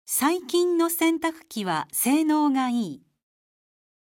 最近の洗濯機は性能がいい。